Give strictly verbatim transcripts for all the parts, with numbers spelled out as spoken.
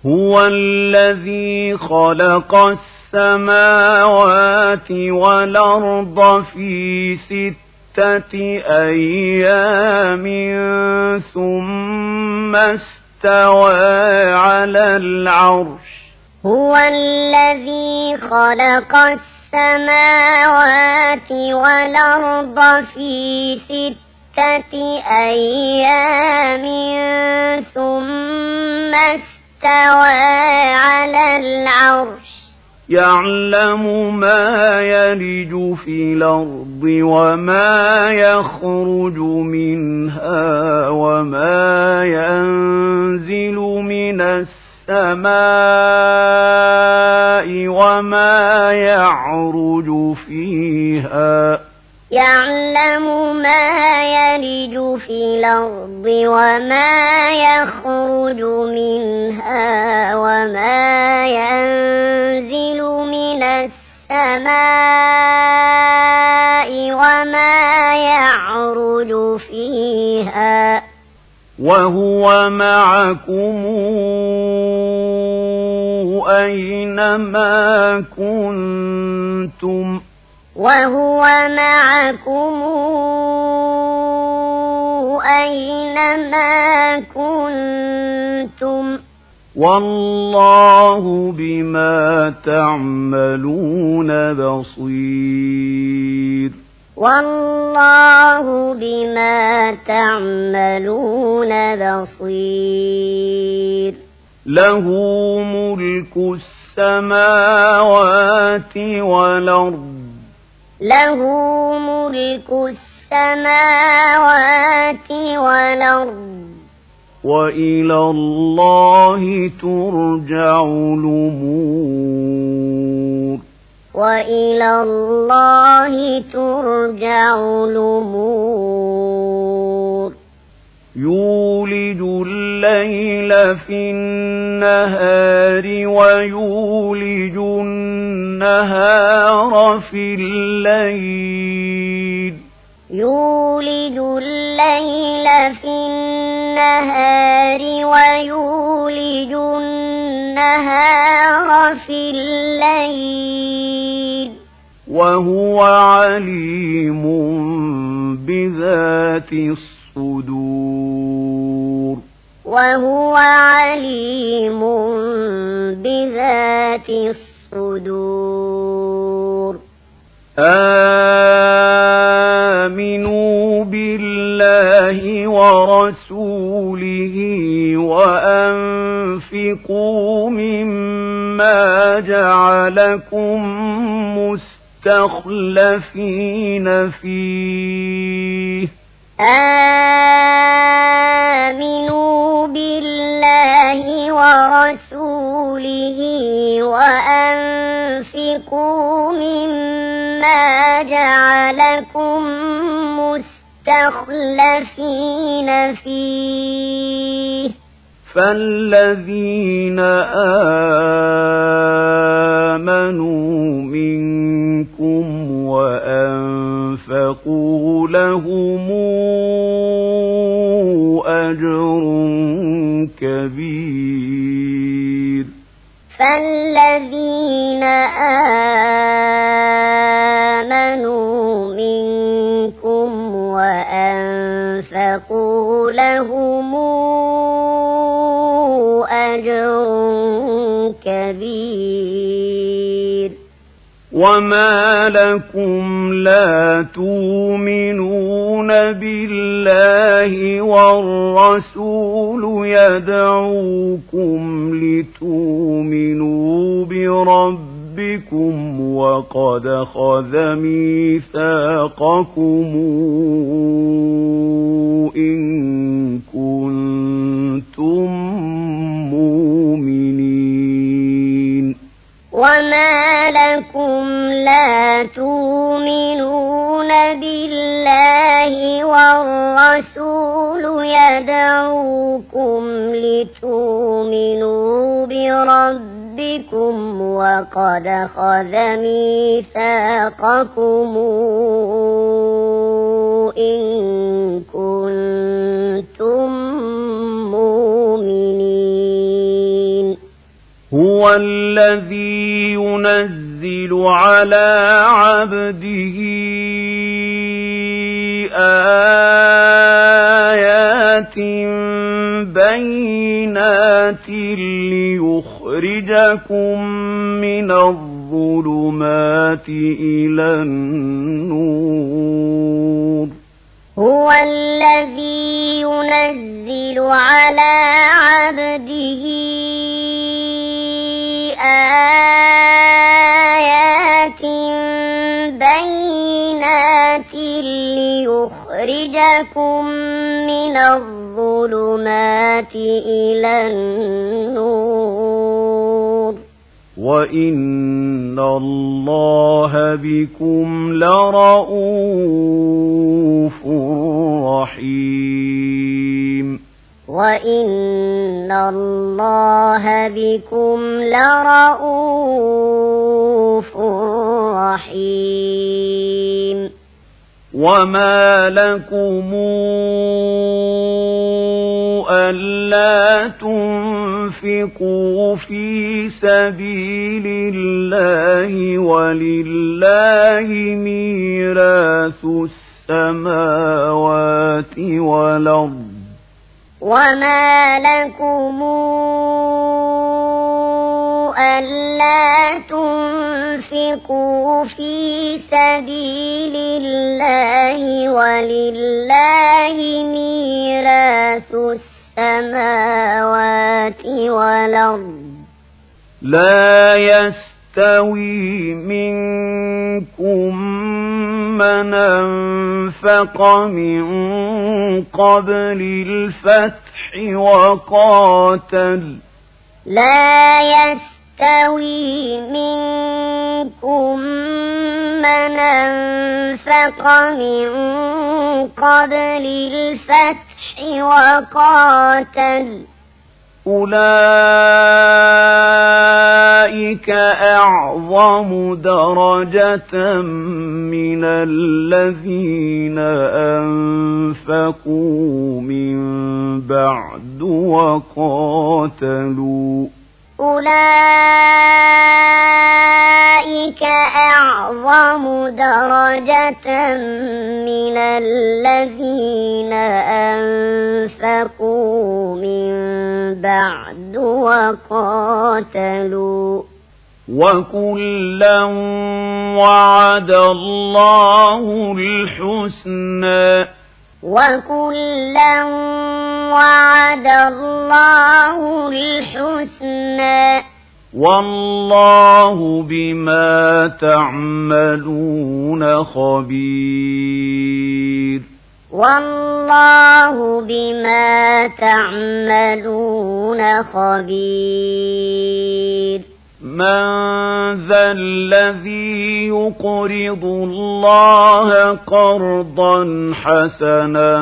هو الذي خلق السماوات والأرض في ستة أيام ثم استوى على العرش هو الذي خلق السماوات والأرض في ستة أيام ثم استوى على العرش يعلم ما يلج في الأرض وما يخرج منها وما ينزل من السماء وما يعرج فيها يعلم ما يلج في الأرض وما يخرج منها وما ينزل من السماء وما يعرج فيها وهو معكم أينما كنتم وهو معكم أينما كنتم والله بما تعملون بصير والله بما تعملون بصير له ملك السماوات والأرض له ملك السماوات والأرض وإلى الله ترجع الأمور وإلى الله ترجع الأمور يولج الليل في النهار ويولج النهار في الليل يولج الليل في النهار ويولج النهار في الليل وهو عليم بذات الصدور وهو عليم بذات الصدور آمنوا بالله ورسوله وأنفقوا مما جعلكم مستخلفين فيه آمنوا بالله ورسوله وأنفقوا مما جعلكم مستخلفين فيه فالذين آمنوا منكم وأنفقوا لهم أجر كبير فالذين آمنوا منكم وأنفقوا لهم أجر كبير وما لكم لا تؤمنون بالله والرسول يدعوكم لتؤمنوا بربكم وقد أخذ ميثاقكم إن كنتم مؤمنين وما لكم لا تؤمنون بالله والرسول يدعوكم لتؤمنوا بربكم وقد أخذ ميثاقكم إن كنتم مؤمنين هو الذي ينزل على عبده آيات بينات ليخرجكم من الظلمات إلى النور هو الذي ينزل على عبده آيات بينات ليخرجكم من الظلمات إلى النور وإن الله بكم لرءوف رحيم وإن الله بكم لرءوف رحيم وما لكم ألا تنفقوا في سبيل الله ولله ميراث السماوات والأرض وما لكم ألا تنفقوا في سبيل الله ولله ميراث السماوات والأرض لا يستوي منكم من أنفق من قبل الفتح وقاتل لا يستوي منكم من أنفق من قبل الفتح وقاتل أولئك أعظم درجة من الذين أنفقوا من بعد وقاتلوا أولئك أعظم درجة من الذين أنفقوا من بعد وقاتلوا وكلا وعد الله الحسنى وكلا وعد الله الحسنى والله بما تعملون خبير والله بما تعملون خبير من ذا الذي يقرض الله قرضا حسنا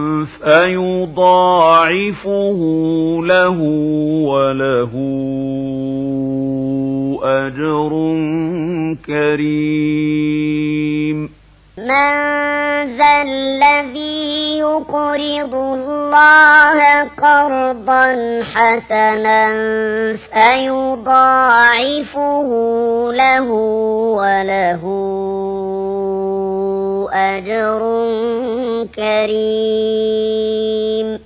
فيضاعفه له وله أجر كريم من ذا الذي يقرض الله قرضا حسنا فيضاعفه له وله أجر كريم